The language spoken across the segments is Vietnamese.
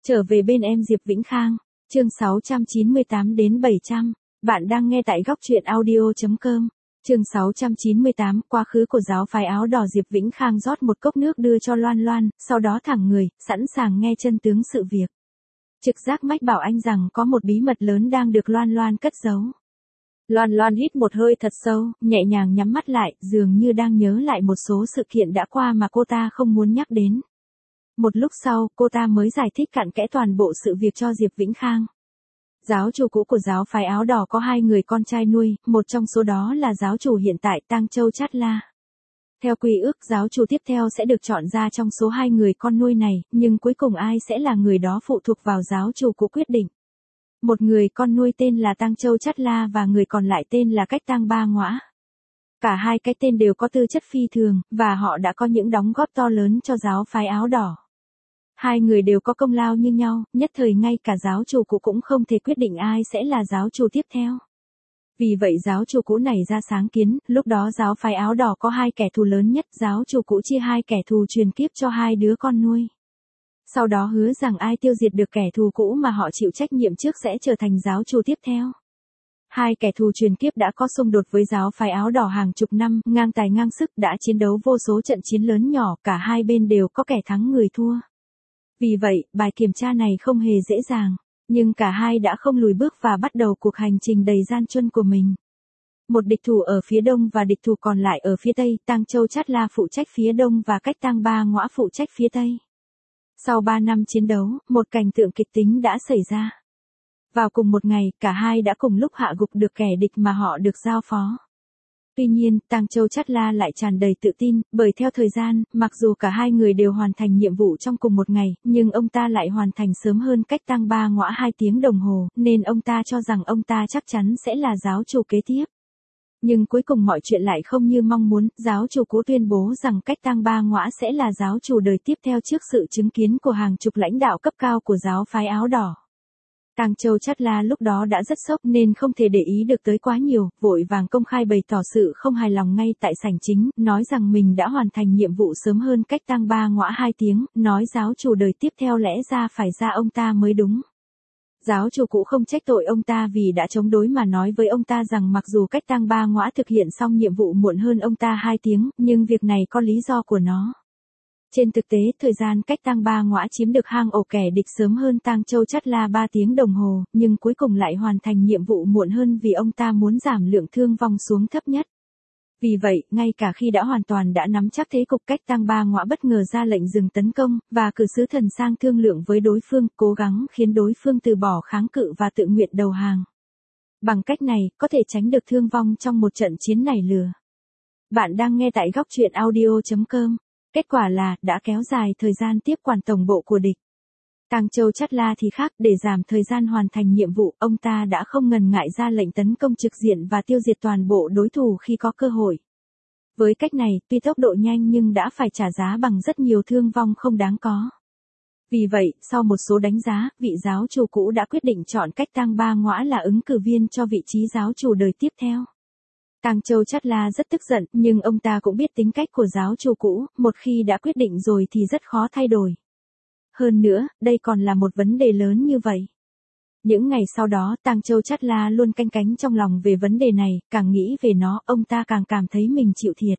Trở về bên em Diệp Vĩnh Khang, chương 698 đến 700. Bạn đang nghe tại góc truyện audio.com. Chương 698, quá khứ của giáo phái áo đỏ. Diệp Vĩnh Khang rót một cốc nước đưa cho Loan Loan, sau đó thẳng người, sẵn sàng nghe chân tướng sự việc. Trực giác mách bảo anh rằng có một bí mật lớn đang được Loan Loan cất giấu. Loan Loan hít một hơi thật sâu, nhẹ nhàng nhắm mắt lại, dường như đang nhớ lại một số sự kiện đã qua mà cô ta không muốn nhắc đến. Một lúc sau, cô ta mới giải thích cặn kẽ toàn bộ sự việc cho Diệp Vĩnh Khang. Giáo chủ cũ của giáo phái áo đỏ có 2 người con trai nuôi, một trong số đó là giáo chủ hiện tại Tang Châu Chát La. Theo quy ước, giáo chủ tiếp theo sẽ được chọn ra trong số 2 người con nuôi này, nhưng cuối cùng ai sẽ là người đó phụ thuộc vào giáo chủ cũ quyết định. Một người con nuôi tên là Tang Châu Chát La và người còn lại tên là Cách Tang Ba Ngõa. Cả hai cái tên đều có tư chất phi thường, và họ đã có những đóng góp to lớn cho giáo phái áo đỏ. 2 người đều có công lao như nhau, nhất thời ngay cả giáo chủ cũ cũng không thể quyết định ai sẽ là giáo chủ tiếp theo. Vì vậy giáo chủ cũ này ra sáng kiến, lúc đó giáo phái áo đỏ có 2 kẻ thù lớn nhất, giáo chủ cũ chia 2 kẻ thù truyền kiếp cho 2 đứa con nuôi. Sau đó hứa rằng ai tiêu diệt được kẻ thù cũ mà họ chịu trách nhiệm trước sẽ trở thành giáo chủ tiếp theo. 2 kẻ thù truyền kiếp đã có xung đột với giáo phái áo đỏ hàng chục năm, ngang tài ngang sức, đã chiến đấu vô số trận chiến lớn nhỏ, cả hai bên đều có kẻ thắng người thua. Vì vậy, bài kiểm tra này không hề dễ dàng, nhưng cả hai đã không lùi bước và bắt đầu cuộc hành trình đầy gian truân của mình. Một địch thủ ở phía đông và địch thủ còn lại ở phía tây, Tang Châu Chát La phụ trách phía đông và Cách Tang Ba Ngõa phụ trách phía tây. Sau 3 năm chiến đấu, một cảnh tượng kịch tính đã xảy ra. Vào cùng một ngày, cả hai đã cùng lúc hạ gục được kẻ địch mà họ được giao phó. Tuy nhiên, Tang Châu Chát La lại tràn đầy tự tin, bởi theo thời gian, mặc dù cả 2 người đều hoàn thành nhiệm vụ trong cùng một ngày, nhưng ông ta lại hoàn thành sớm hơn Cách Tang Ba Ngõa 2 tiếng đồng hồ, nên ông ta cho rằng ông ta chắc chắn sẽ là giáo chủ kế tiếp. Nhưng cuối cùng mọi chuyện lại không như mong muốn, giáo chủ cũ tuyên bố rằng Cách Tang Ba Ngõa sẽ là giáo chủ đời tiếp theo trước sự chứng kiến của hàng chục lãnh đạo cấp cao của giáo phái áo đỏ. Tang Châu Chát La lúc đó đã rất sốc nên không thể để ý được tới quá nhiều, vội vàng công khai bày tỏ sự không hài lòng ngay tại sảnh chính, nói rằng mình đã hoàn thành nhiệm vụ sớm hơn Cách Tang Ba Ngõa 2 tiếng, nói giáo chủ đời tiếp theo lẽ ra phải ra ông ta mới đúng. Giáo chủ cũ không trách tội ông ta vì đã chống đối mà nói với ông ta rằng mặc dù Cách Tang Ba Ngõa thực hiện xong nhiệm vụ muộn hơn ông ta 2 tiếng, nhưng việc này có lý do của nó. Trên thực tế, thời gian Cách Tang Ba Ngõa chiếm được hang ổ kẻ địch sớm hơn Tang Châu Chát La 3 tiếng đồng hồ, nhưng cuối cùng lại hoàn thành nhiệm vụ muộn hơn vì ông ta muốn giảm lượng thương vong xuống thấp nhất. Vì vậy, ngay cả khi đã hoàn toàn đã nắm chắc thế cục, Cách Tang Ba Ngõa bất ngờ ra lệnh dừng tấn công, và cử sứ thần sang thương lượng với đối phương, cố gắng khiến đối phương từ bỏ kháng cự và tự nguyện đầu hàng. Bằng cách này, có thể tránh được thương vong trong một trận chiến nảy lửa. Bạn đang nghe tại góc truyện audio.com. Kết quả là, đã kéo dài thời gian tiếp quản tổng bộ của địch. Tang Châu Chát La thì khác, để giảm thời gian hoàn thành nhiệm vụ, ông ta đã không ngần ngại ra lệnh tấn công trực diện và tiêu diệt toàn bộ đối thủ khi có cơ hội. Với cách này, tuy tốc độ nhanh nhưng đã phải trả giá bằng rất nhiều thương vong không đáng có. Vì vậy, sau một số đánh giá, vị giáo chủ cũ đã quyết định chọn Cách Tang Ba Ngõa là ứng cử viên cho vị trí giáo chủ đời tiếp theo. Tang Châu Chát La rất tức giận, nhưng ông ta cũng biết tính cách của giáo chủ cũ, một khi đã quyết định rồi thì rất khó thay đổi. Hơn nữa, đây còn là một vấn đề lớn như vậy. Những ngày sau đó, Tang Châu Chát La luôn canh cánh trong lòng về vấn đề này, càng nghĩ về nó, ông ta càng cảm thấy mình chịu thiệt.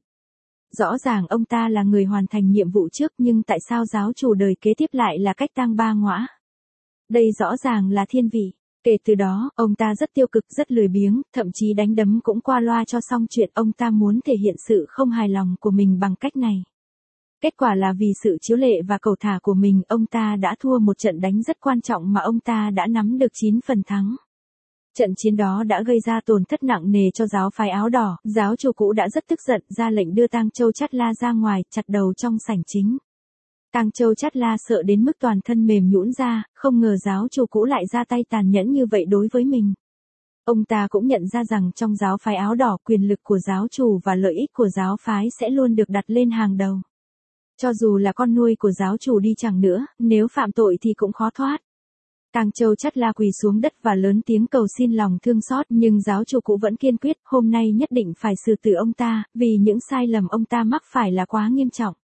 Rõ ràng ông ta là người hoàn thành nhiệm vụ trước, nhưng tại sao giáo chủ đời kế tiếp lại là Cách Tang Ba Ngõa? Đây rõ ràng là thiên vị. Kể từ đó, ông ta rất tiêu cực, rất lười biếng, thậm chí đánh đấm cũng qua loa cho xong chuyện. Ông ta muốn thể hiện sự không hài lòng của mình bằng cách này. Kết quả là vì sự chiếu lệ và cầu thả của mình, ông ta đã thua một trận đánh rất quan trọng mà ông ta đã nắm được 9 phần thắng. Trận chiến đó đã gây ra tổn thất nặng nề cho giáo phái áo đỏ, giáo chủ cũ đã rất tức giận, ra lệnh đưa Tang Châu Chát La ra ngoài, chặt đầu trong sảnh chính. Tang Châu Chát La sợ đến mức toàn thân mềm nhũn ra, không ngờ giáo chủ cũ lại ra tay tàn nhẫn như vậy đối với mình. Ông ta cũng nhận ra rằng trong giáo phái áo đỏ, quyền lực của giáo chủ và lợi ích của giáo phái sẽ luôn được đặt lên hàng đầu. Cho dù là con nuôi của giáo chủ đi chăng nữa, nếu phạm tội thì cũng khó thoát. Tang Châu Chát La quỳ xuống đất và lớn tiếng cầu xin lòng thương xót, nhưng giáo chủ cũ vẫn kiên quyết, hôm nay nhất định phải xử tử ông ta, vì những sai lầm ông ta mắc phải là quá nghiêm trọng.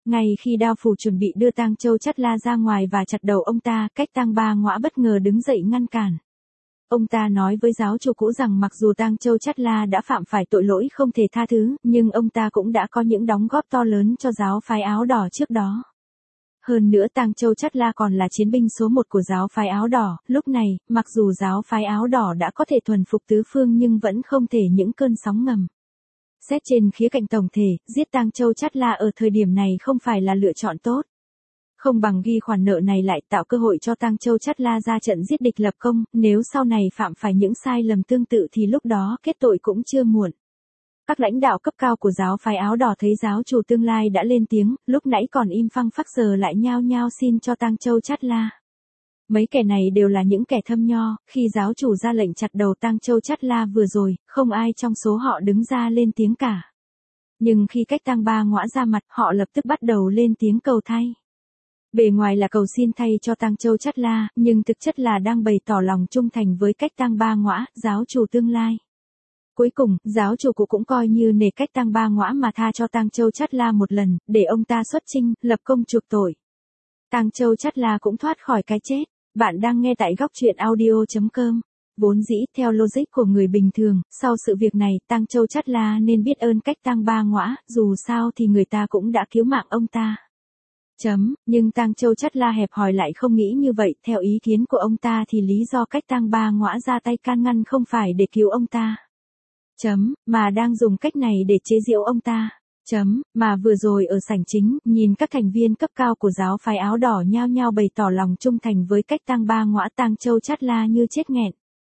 Ngay khi Đao Phủ chuẩn bị đưa Tang Châu Chát La ra ngoài và chặt đầu ông ta, Cách Tang Ba Ngõa bất ngờ đứng dậy ngăn cản. Ông ta nói với giáo chủ cũ rằng mặc dù Tang Châu Chát La đã phạm phải tội lỗi không thể tha thứ, nhưng ông ta cũng đã có những đóng góp to lớn cho giáo phái áo đỏ trước đó. Hơn nữa Tang Châu Chát La còn là chiến binh số 1 của giáo phái áo đỏ, lúc này, mặc dù giáo phái áo đỏ đã có thể thuần phục tứ phương nhưng vẫn không thể những cơn sóng ngầm. Xét trên khía cạnh tổng thể, giết Tang Châu Chát La ở thời điểm này không phải là lựa chọn tốt. Không bằng ghi khoản nợ này lại tạo cơ hội cho Tang Châu Chát La ra trận giết địch lập công, nếu sau này phạm phải những sai lầm tương tự thì lúc đó kết tội cũng chưa muộn. Các lãnh đạo cấp cao của giáo phái áo đỏ thấy giáo chủ tương lai đã lên tiếng, lúc nãy còn im phăng phắc giờ lại nhao nhao xin cho Tang Châu Chát La. Mấy kẻ này đều là những kẻ thâm nho, khi giáo chủ ra lệnh chặt đầu Tang Châu Chát La vừa rồi, không ai trong số họ đứng ra lên tiếng cả. Nhưng khi Cách Tang Ba Ngõa ra mặt, họ lập tức bắt đầu lên tiếng cầu thay. Bề ngoài là cầu xin thay cho Tang Châu Chát La, nhưng thực chất là đang bày tỏ lòng trung thành với Cách Tang Ba Ngõa, giáo chủ tương lai. Cuối cùng, giáo chủ cụ cũng coi như nể Cách Tang Ba Ngõa mà tha cho Tang Châu Chát La một lần, để ông ta xuất chinh, lập công chuộc tội. Tang Châu Chát La cũng thoát khỏi cái chết. Bạn đang nghe tại góc truyện audio.com. Vốn dĩ, theo logic của người bình thường, sau sự việc này, Tang Châu Chát La nên biết ơn Cách Tang Ba Ngõa, dù sao thì người ta cũng đã cứu mạng ông ta. Nhưng Tang Châu Chát La hẹp hòi lại không nghĩ như vậy, theo ý kiến của ông ta thì lý do Cách Tang Ba Ngõa ra tay can ngăn không phải để cứu ông ta. Mà đang dùng cách này để chế giễu ông ta. Mà vừa rồi ở sảnh chính, nhìn các thành viên cấp cao của giáo phái áo đỏ nhao nhao bày tỏ lòng trung thành với Cách Tang Ba Ngõa, Tang Châu Chát La như chết nghẹn.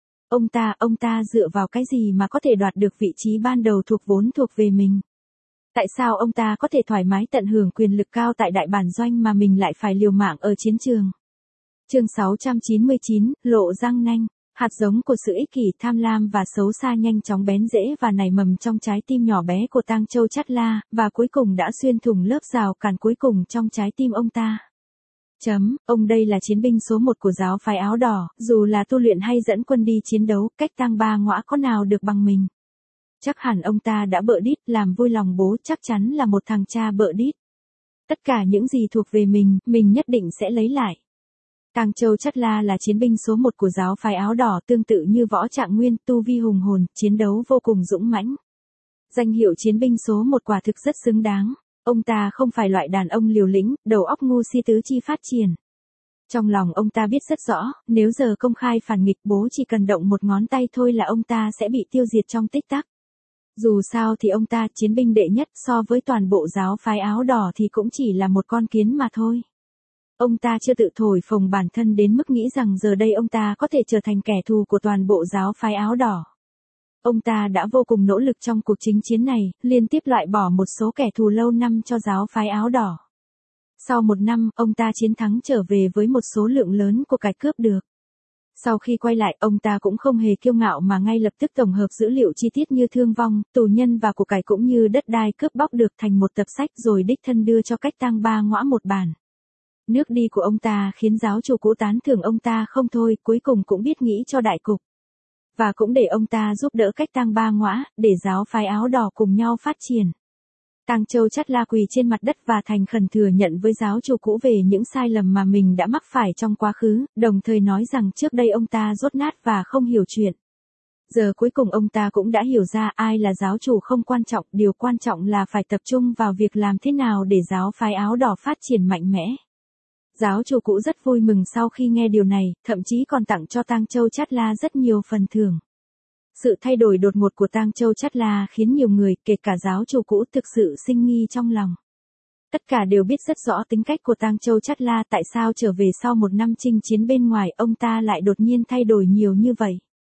Ông ta dựa vào cái gì mà có thể đoạt được vị trí ban đầu vốn thuộc về mình? Tại sao ông ta có thể thoải mái tận hưởng quyền lực cao tại đại bản doanh mà mình lại phải liều mạng ở chiến trường? Chương 699, lộ răng nanh. Hạt giống của sự ích kỷ, tham lam và xấu xa nhanh chóng bén rễ và nảy mầm trong trái tim nhỏ bé của Tang Châu Chát La, và cuối cùng đã xuyên thủng lớp rào cản cuối cùng trong trái tim ông ta. Ông đây là chiến binh số 1 của giáo phái áo đỏ, dù là tu luyện hay dẫn quân đi chiến đấu, Cách Tang Ba Ngõa có nào được bằng mình. Chắc hẳn ông ta đã bợ đít, làm vui lòng bố, chắc chắn là một thằng cha bợ đít. Tất cả những gì thuộc về mình nhất định sẽ lấy lại. Tang Châu Chát La là chiến binh số 1 của giáo phái áo đỏ, tương tự như Võ Trạng Nguyên, tu vi hùng hồn, chiến đấu vô cùng dũng mãnh. Danh hiệu chiến binh số 1 quả thực rất xứng đáng. Ông ta không phải loại đàn ông liều lĩnh, đầu óc ngu si tứ chi phát triển. Trong lòng ông ta biết rất rõ, nếu giờ công khai phản nghịch, bố chỉ cần động một ngón tay thôi là ông ta sẽ bị tiêu diệt trong tích tắc. Dù sao thì ông ta, chiến binh đệ nhất, so với toàn bộ giáo phái áo đỏ thì cũng chỉ là một con kiến mà thôi. Ông ta chưa tự thổi phồng bản thân đến mức nghĩ rằng giờ đây ông ta có thể trở thành kẻ thù của toàn bộ giáo phái áo đỏ. Ông ta đã vô cùng nỗ lực trong cuộc chinh chiến này, liên tiếp loại bỏ một số kẻ thù lâu năm cho giáo phái áo đỏ. Sau 1 năm, ông ta chiến thắng trở về với một số lượng lớn của cải cướp được. Sau khi quay lại, ông ta cũng không hề kiêu ngạo mà ngay lập tức tổng hợp dữ liệu chi tiết như thương vong, tù nhân và của cải cũng như đất đai cướp bóc được thành một tập sách rồi đích thân đưa cho Cách Tang Ba Ngõa một bản. Nước đi của ông ta khiến giáo chủ cũ tán thưởng ông ta không thôi, cuối cùng cũng biết nghĩ cho đại cục. Và cũng để ông ta giúp đỡ Cách Tang Ba Ngõa, để giáo phái áo đỏ cùng nhau phát triển. Tang Châu Chát La quỳ trên mặt đất và thành khẩn thừa nhận với giáo chủ cũ về những sai lầm mà mình đã mắc phải trong quá khứ, đồng thời nói rằng trước đây ông ta dốt nát và không hiểu chuyện. Giờ cuối cùng ông ta cũng đã hiểu ra ai là giáo chủ không quan trọng, điều quan trọng là phải tập trung vào việc làm thế nào để giáo phái áo đỏ phát triển mạnh mẽ. Giáo chủ cũ rất vui mừng sau khi nghe điều này, thậm chí còn tặng cho Tang Châu Chát La rất nhiều phần thưởng. Sự thay đổi đột ngột của Tang Châu Chát La khiến nhiều người, kể cả giáo chủ cũ, thực sự sinh nghi trong lòng. Tất cả đều biết rất rõ tính cách của Tang Châu Chát La, tại sao trở về sau 1 năm chinh chiến bên ngoài, ông ta lại đột nhiên thay đổi nhiều như vậy.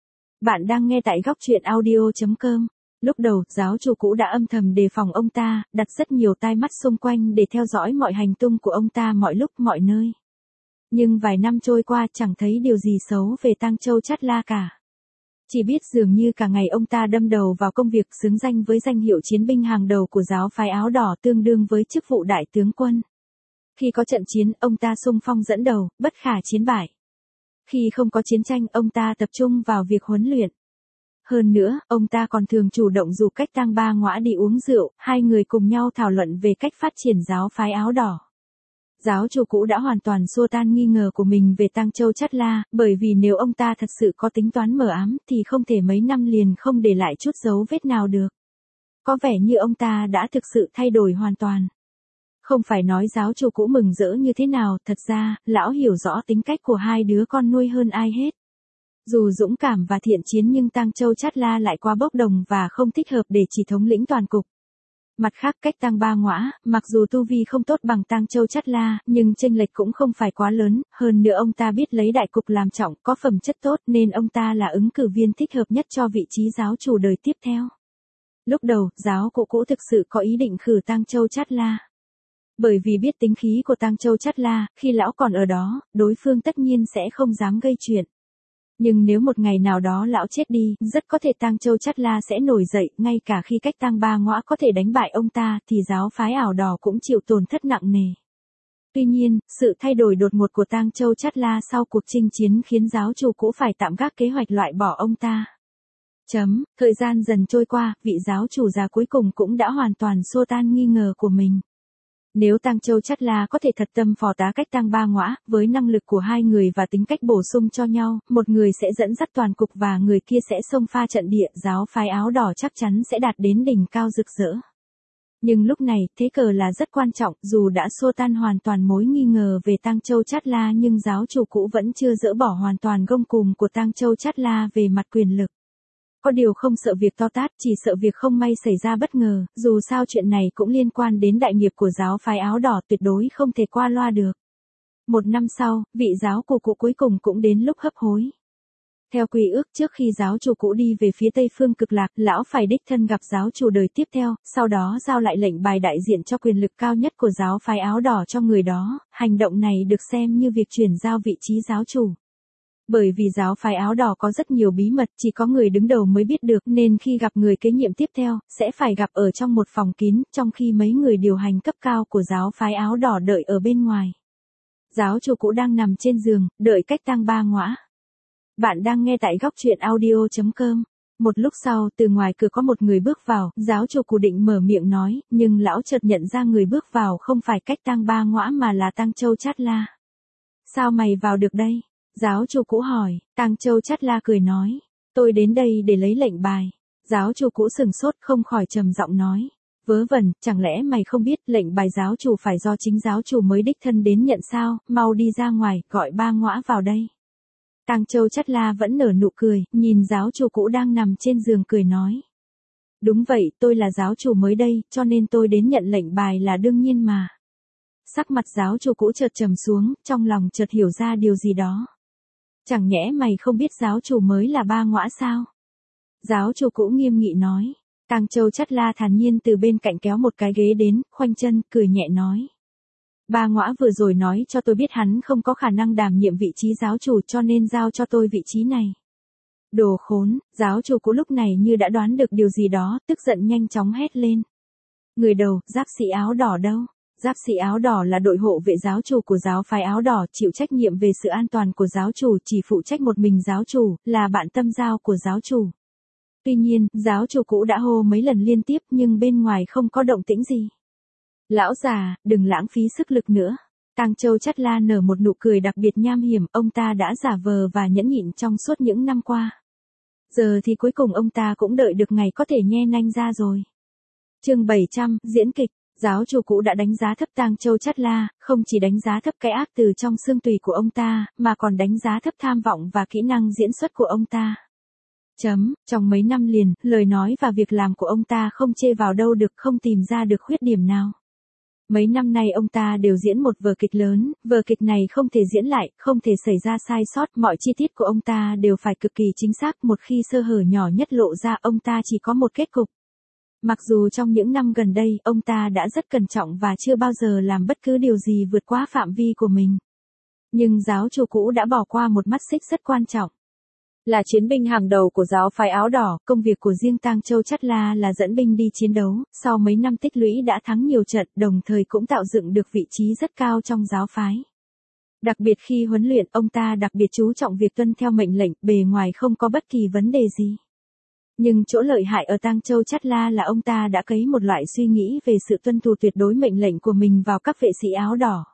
Bạn đang nghe tại góc truyện audio.com. Lúc đầu, giáo chủ cũ đã âm thầm đề phòng ông ta, đặt rất nhiều tai mắt xung quanh để theo dõi mọi hành tung của ông ta mọi lúc mọi nơi. Nhưng vài năm trôi qua chẳng thấy điều gì xấu về Tang Châu Chát La cả. Chỉ biết dường như cả ngày ông ta đâm đầu vào công việc, xứng danh với danh hiệu chiến binh hàng đầu của giáo phái áo đỏ, tương đương với chức vụ đại tướng quân. Khi có trận chiến, ông ta xung phong dẫn đầu, bất khả chiến bại. Khi không có chiến tranh, ông ta tập trung vào việc huấn luyện. Hơn nữa, ông ta còn thường chủ động rủ Cách Tang Ba Ngõa đi uống rượu, hai người cùng nhau thảo luận về cách phát triển giáo phái áo đỏ. Giáo chủ cũ đã hoàn toàn xua tan nghi ngờ của mình về Tang Châu Chát La, bởi vì nếu ông ta thật sự có tính toán mờ ám thì không thể mấy năm liền không để lại chút dấu vết nào được. Có vẻ như ông ta đã thực sự thay đổi hoàn toàn. Không phải nói giáo chủ cũ mừng rỡ như thế nào, thật ra, lão hiểu rõ tính cách của hai đứa con nuôi hơn ai hết. Dù dũng cảm và thiện chiến nhưng Tang Châu Chát La lại quá bốc đồng và không thích hợp để chỉ thống lĩnh toàn cục. Mặt khác Cách Tang Ba Ngõa, mặc dù tu vi không tốt bằng Tang Châu Chát La, nhưng chênh lệch cũng không phải quá lớn, hơn nữa ông ta biết lấy đại cục làm trọng, có phẩm chất tốt nên ông ta là ứng cử viên thích hợp nhất cho vị trí giáo chủ đời tiếp theo. Lúc đầu, giáo cụ cũ thực sự có ý định khử Tang Châu Chát La. Bởi vì biết tính khí của Tang Châu Chát La, khi lão còn ở đó, đối phương tất nhiên sẽ không dám gây chuyện. Nhưng nếu một ngày nào đó lão chết đi, rất có thể Tang Châu Chát La sẽ nổi dậy, ngay cả khi Cách Tang Ba Ngõa có thể đánh bại ông ta thì giáo phái áo đỏ cũng chịu tổn thất nặng nề. Tuy nhiên, sự thay đổi đột ngột của Tang Châu Chát La sau cuộc chinh chiến khiến giáo chủ cũ phải tạm gác kế hoạch loại bỏ ông ta. Thời gian dần trôi qua, vị giáo chủ già cuối cùng cũng đã hoàn toàn xua tan nghi ngờ của mình. Nếu Tang Châu Chát La có thể thật tâm phò tá Cách Tang Ba Ngõa, với năng lực của hai người và tính cách bổ sung cho nhau, một người sẽ dẫn dắt toàn cục và người kia sẽ xông pha trận địa, giáo phái áo đỏ chắc chắn sẽ đạt đến đỉnh cao rực rỡ. Nhưng lúc này, thế cờ là rất quan trọng, dù đã xua tan hoàn toàn mối nghi ngờ về Tang Châu Chát La nhưng giáo chủ cũ vẫn chưa dỡ bỏ hoàn toàn gông cùm của Tang Châu Chát La về mặt quyền lực. Có điều không sợ việc to tát, chỉ sợ việc không may xảy ra bất ngờ, dù sao chuyện này cũng liên quan đến đại nghiệp của giáo phái áo đỏ tuyệt đối không thể qua loa được. Một năm sau, vị giáo cụ cũ cuối cùng cũng đến lúc hấp hối. Theo quy ước trước khi giáo chủ cũ đi về phía Tây Phương Cực Lạc, lão phải đích thân gặp giáo chủ đời tiếp theo, sau đó giao lại lệnh bài đại diện cho quyền lực cao nhất của giáo phái áo đỏ cho người đó, hành động này được xem như việc chuyển giao vị trí giáo chủ. Bởi vì giáo phái áo đỏ có rất nhiều bí mật chỉ có người đứng đầu mới biết được nên khi gặp người kế nhiệm tiếp theo, sẽ phải gặp ở trong một phòng kín, trong khi mấy người điều hành cấp cao của giáo phái áo đỏ đợi ở bên ngoài. Giáo chủ cũ đang nằm trên giường, đợi Cách Tang Ba Ngõa. Bạn đang nghe tại góc truyện audio.com. Một lúc sau, từ ngoài cửa có một người bước vào, giáo chủ cũ định mở miệng nói, nhưng lão chợt nhận ra người bước vào không phải Cách Tang Ba Ngõa mà là Tang Châu Chát La. Sao mày vào được đây? Giáo chủ cũ hỏi, Tang Châu Chát La cười nói, tôi đến đây để lấy lệnh bài. Giáo chủ cũ sừng sốt không khỏi trầm giọng nói, vớ vẩn, chẳng lẽ mày không biết lệnh bài giáo chủ phải do chính giáo chủ mới đích thân đến nhận sao, mau đi ra ngoài, gọi Ba Ngõa vào đây. Tang Châu Chát La vẫn nở nụ cười, nhìn giáo chủ cũ đang nằm trên giường cười nói. Đúng vậy, tôi là giáo chủ mới đây, cho nên tôi đến nhận lệnh bài là đương nhiên mà. Sắc mặt giáo chủ cũ chợt trầm xuống, trong lòng chợt hiểu ra điều gì đó. Chẳng nhẽ mày không biết giáo chủ mới là Ba Ngõa sao? Giáo chủ cũ nghiêm nghị nói. Tang Châu Chát La thản nhiên từ bên cạnh kéo một cái ghế đến, khoanh chân, cười nhẹ nói. Ba Ngõa vừa rồi nói cho tôi biết hắn không có khả năng đảm nhiệm vị trí giáo chủ cho nên giao cho tôi vị trí này. Đồ khốn, giáo chủ cũ lúc này như đã đoán được điều gì đó, tức giận nhanh chóng hét lên. Người đầu, giáp sĩ áo đỏ đâu? Giáp sĩ áo đỏ là đội hộ vệ giáo chủ của giáo phái áo đỏ, chịu trách nhiệm về sự an toàn của giáo chủ, chỉ phụ trách một mình giáo chủ, là bạn tâm giao của giáo chủ. Tuy nhiên, giáo chủ cũ đã hô mấy lần liên tiếp nhưng bên ngoài không có động tĩnh gì. Lão già, đừng lãng phí sức lực nữa. Tang Châu Chát La nở một nụ cười đặc biệt nham hiểm, ông ta đã giả vờ và nhẫn nhịn trong suốt những năm qua. Giờ thì cuối cùng ông ta cũng đợi được ngày có thể nhe nanh ra rồi. Chương 700, diễn kịch. Giáo chủ cũ đã đánh giá thấp Tang Châu Chát La, không chỉ đánh giá thấp cái ác từ trong xương tùy của ông ta, mà còn đánh giá thấp tham vọng và kỹ năng diễn xuất của ông ta. Trong mấy năm liền, lời nói và việc làm của ông ta không chê vào đâu được, không tìm ra được khuyết điểm nào. Mấy năm nay ông ta đều diễn một vở kịch lớn, vở kịch này không thể diễn lại, không thể xảy ra sai sót, mọi chi tiết của ông ta đều phải cực kỳ chính xác, một khi sơ hở nhỏ nhất lộ ra ông ta chỉ có một kết cục. Mặc dù trong những năm gần đây, ông ta đã rất cẩn trọng và chưa bao giờ làm bất cứ điều gì vượt quá phạm vi của mình. Nhưng giáo chủ cũ đã bỏ qua một mắt xích rất quan trọng. Là chiến binh hàng đầu của giáo phái áo đỏ, công việc của riêng Tang Châu Chát La là dẫn binh đi chiến đấu, sau mấy năm tích lũy đã thắng nhiều trận, đồng thời cũng tạo dựng được vị trí rất cao trong giáo phái. Đặc biệt khi huấn luyện, ông ta đặc biệt chú trọng việc tuân theo mệnh lệnh, bề ngoài không có bất kỳ vấn đề gì. Nhưng chỗ lợi hại ở Tang Châu Chát La là ông ta đã cấy một loại suy nghĩ về sự tuân thủ tuyệt đối mệnh lệnh của mình vào các vệ sĩ áo đỏ.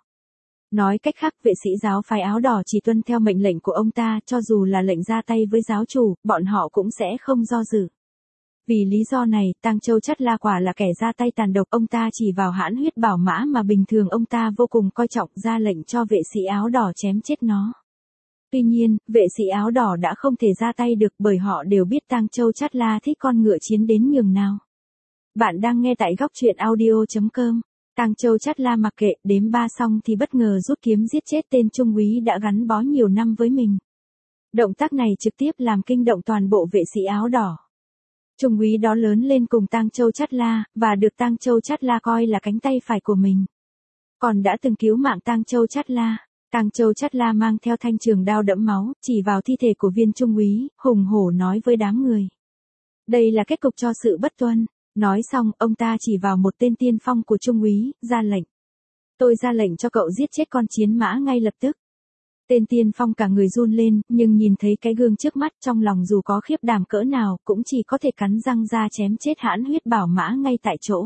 Nói cách khác, vệ sĩ giáo phái áo đỏ chỉ tuân theo mệnh lệnh của ông ta, cho dù là lệnh ra tay với giáo chủ, bọn họ cũng sẽ không do dự. Vì lý do này, Tang Châu Chát La quả là kẻ ra tay tàn độc, ông ta chỉ vào hãn huyết bảo mã mà bình thường ông ta vô cùng coi trọng, ra lệnh cho vệ sĩ áo đỏ chém chết nó. Tuy nhiên, vệ sĩ áo đỏ đã không thể ra tay được bởi họ đều biết Tang Châu Chát La thích con ngựa chiến đến nhường nào. Bạn đang nghe tại góc truyện audio.com. Tang Châu Chát La mặc kệ, đếm 3 xong thì bất ngờ rút kiếm giết chết tên trung úy đã gắn bó nhiều năm với mình. Động tác này trực tiếp làm kinh động toàn bộ vệ sĩ áo đỏ. Trung úy đó lớn lên cùng Tang Châu Chát La, và được Tang Châu Chát La coi là cánh tay phải của mình. Còn đã từng cứu mạng Tang Châu Chát La. Tang Châu Chát La mang theo thanh trường đao đẫm máu, chỉ vào thi thể của viên trung úy, hùng hổ nói với đám người. Đây là kết cục cho sự bất tuân. Nói xong, ông ta chỉ vào một tên tiên phong của trung úy, ra lệnh. Tôi ra lệnh cho cậu giết chết con chiến mã ngay lập tức. Tên tiên phong cả người run lên, nhưng nhìn thấy cái gương trước mắt, trong lòng dù có khiếp đảm cỡ nào, cũng chỉ có thể cắn răng ra chém chết hãn huyết bảo mã ngay tại chỗ.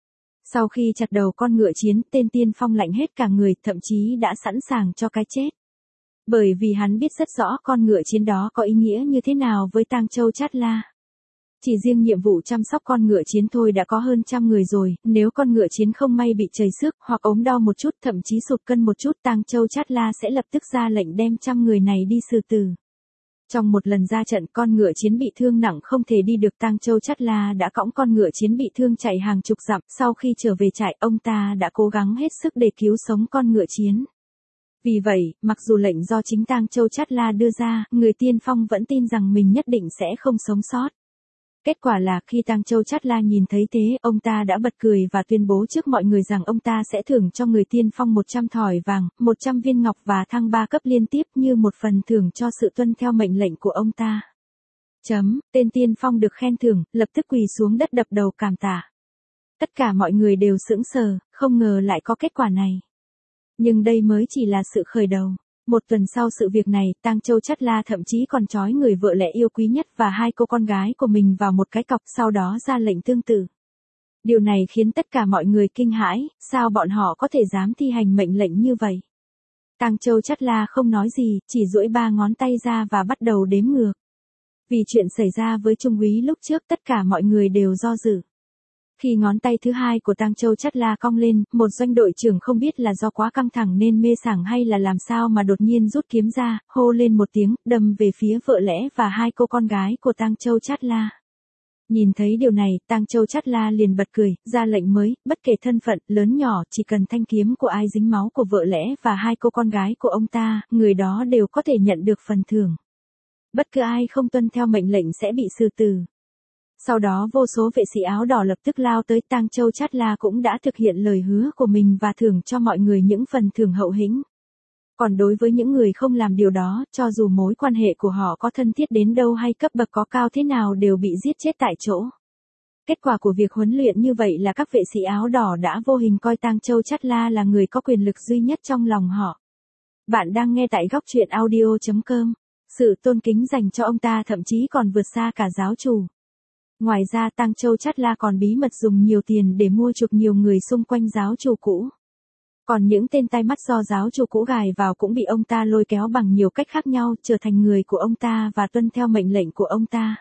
Sau khi chặt đầu con ngựa chiến, tên tiên phong lạnh hết cả người, thậm chí đã sẵn sàng cho cái chết. Bởi vì hắn biết rất rõ con ngựa chiến đó có ý nghĩa như thế nào với Tang Châu Chát La. Chỉ riêng nhiệm vụ chăm sóc con ngựa chiến thôi đã có hơn 100 người rồi, nếu con ngựa chiến không may bị trầy xước hoặc ốm đau một chút, thậm chí sụt cân một chút, Tang Châu Chát La sẽ lập tức ra lệnh đem 100 người này đi xử tử. Trong một lần ra trận, con ngựa chiến bị thương nặng không thể đi được, Tang Châu Chát La đã cõng con ngựa chiến bị thương chạy hàng chục dặm, sau khi trở về trại, ông ta đã cố gắng hết sức để cứu sống con ngựa chiến. Vì vậy, mặc dù lệnh do chính Tang Châu Chát La đưa ra, người tiên phong vẫn tin rằng mình nhất định sẽ không sống sót. Kết quả là khi Tang Châu Chát La nhìn thấy thế, ông ta đã bật cười và tuyên bố trước mọi người rằng ông ta sẽ thưởng cho người tiên phong 100 thỏi vàng, 100 viên ngọc và thăng 3 cấp liên tiếp như một phần thưởng cho sự tuân theo mệnh lệnh của ông ta. Tên tiên phong được khen thưởng, lập tức quỳ xuống đất đập đầu cảm tạ. Tất cả mọi người đều sững sờ, không ngờ lại có kết quả này. Nhưng đây mới chỉ là sự khởi đầu. Một tuần sau sự việc này, Tang Châu Chát La thậm chí còn trói người vợ lẽ yêu quý nhất và 2 cô con gái của mình vào một cái cọc, sau đó ra lệnh tương tự. Điều này khiến tất cả mọi người kinh hãi, sao bọn họ có thể dám thi hành mệnh lệnh như vậy? Tang Châu Chát La không nói gì, chỉ duỗi 3 ngón tay ra và bắt đầu đếm ngược. Vì chuyện xảy ra với trung úy lúc trước, tất cả mọi người đều do dự. Khi ngón tay thứ 2 của Tang Châu Chát La cong lên, một doanh đội trưởng không biết là do quá căng thẳng nên mê sảng hay là làm sao mà đột nhiên rút kiếm ra, hô lên một tiếng, đâm về phía vợ lẽ và 2 cô con gái của Tang Châu Chát La. Nhìn thấy điều này, Tang Châu Chát La liền bật cười, ra lệnh mới, bất kể thân phận, lớn nhỏ, chỉ cần thanh kiếm của ai dính máu của vợ lẽ và 2 cô con gái của ông ta, người đó đều có thể nhận được phần thưởng. Bất cứ ai không tuân theo mệnh lệnh sẽ bị xử tử. Sau đó vô số vệ sĩ áo đỏ lập tức lao tới, Tang Châu Chát La cũng đã thực hiện lời hứa của mình và thưởng cho mọi người những phần thưởng hậu hĩnh. Còn đối với những người không làm điều đó, cho dù mối quan hệ của họ có thân thiết đến đâu hay cấp bậc có cao thế nào đều bị giết chết tại chỗ. Kết quả của việc huấn luyện như vậy là các vệ sĩ áo đỏ đã vô hình coi Tang Châu Chát La là người có quyền lực duy nhất trong lòng họ. Bạn đang nghe tại góc truyện audio.com. Sự tôn kính dành cho ông ta thậm chí còn vượt xa cả giáo chủ. Ngoài ra, Tang Châu Chát La còn bí mật dùng nhiều tiền để mua chuộc nhiều người xung quanh giáo chủ cũ. Còn những tên tai mắt do giáo chủ cũ gài vào cũng bị ông ta lôi kéo bằng nhiều cách khác nhau, trở thành người của ông ta và tuân theo mệnh lệnh của ông ta.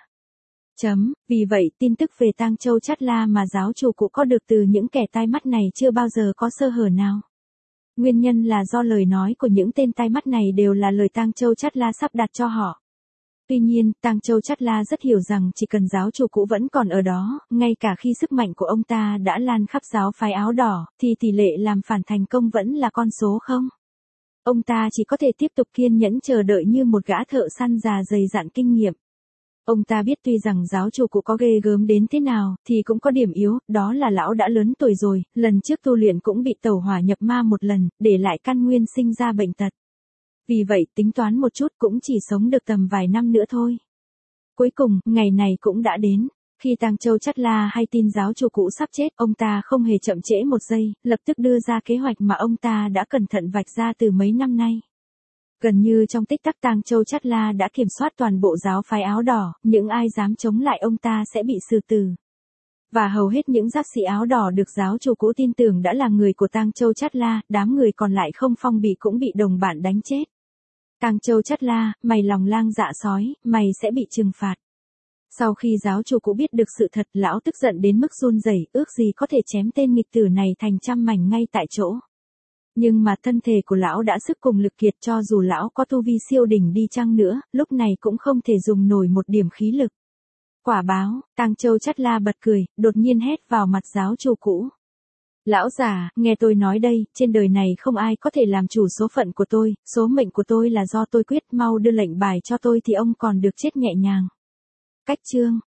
Vì vậy, tin tức về Tang Châu Chát La mà giáo chủ cũ có được từ những kẻ tai mắt này chưa bao giờ có sơ hở nào. Nguyên nhân là do lời nói của những tên tai mắt này đều là lời Tang Châu Chát La sắp đặt cho họ. Tuy nhiên, Tang Châu Chát La rất hiểu rằng chỉ cần giáo chủ cũ vẫn còn ở đó, ngay cả khi sức mạnh của ông ta đã lan khắp giáo phái áo đỏ, thì tỷ lệ làm phản thành công vẫn là con số 0. Ông ta chỉ có thể tiếp tục kiên nhẫn chờ đợi như một gã thợ săn già dày dặn kinh nghiệm. Ông ta biết tuy rằng giáo chủ cũ có ghê gớm đến thế nào, thì cũng có điểm yếu, đó là lão đã lớn tuổi rồi, lần trước tu luyện cũng bị tẩu hỏa nhập ma một lần, để lại căn nguyên sinh ra bệnh tật. Vì vậy, tính toán một chút cũng chỉ sống được tầm vài năm nữa thôi. Cuối cùng, ngày này cũng đã đến. Khi Tang Châu Chát La hay tin giáo chủ cũ sắp chết, ông ta không hề chậm trễ một giây, lập tức đưa ra kế hoạch mà ông ta đã cẩn thận vạch ra từ mấy năm nay. Gần như trong tích tắc Tang Châu Chát La đã kiểm soát toàn bộ giáo phái áo đỏ, những ai dám chống lại ông ta sẽ bị xử tử. Và hầu hết những giáp sĩ áo đỏ được giáo chủ cũ tin tưởng đã là người của Tang Châu Chát La, đám người còn lại không phong bị cũng bị đồng bạn đánh chết. Tang Châu Chát La, mày lòng lang dạ sói, mày sẽ bị trừng phạt. Sau khi giáo chủ cũ biết được sự thật, lão tức giận đến mức run rẩy, ước gì có thể chém tên nghịch tử này thành trăm mảnh ngay tại chỗ. Nhưng mà thân thể của lão đã sức cùng lực kiệt, cho dù lão có tu vi siêu đỉnh đi chăng nữa, lúc này cũng không thể dùng nổi một điểm khí lực. Quả báo, Tang Châu Chát La bật cười, đột nhiên hét vào mặt giáo chủ cũ. Lão già, nghe tôi nói đây, trên đời này không ai có thể làm chủ số phận của tôi, số mệnh của tôi là do tôi quyết, mau đưa lệnh bài cho tôi thì ông còn được chết nhẹ nhàng. Cách chương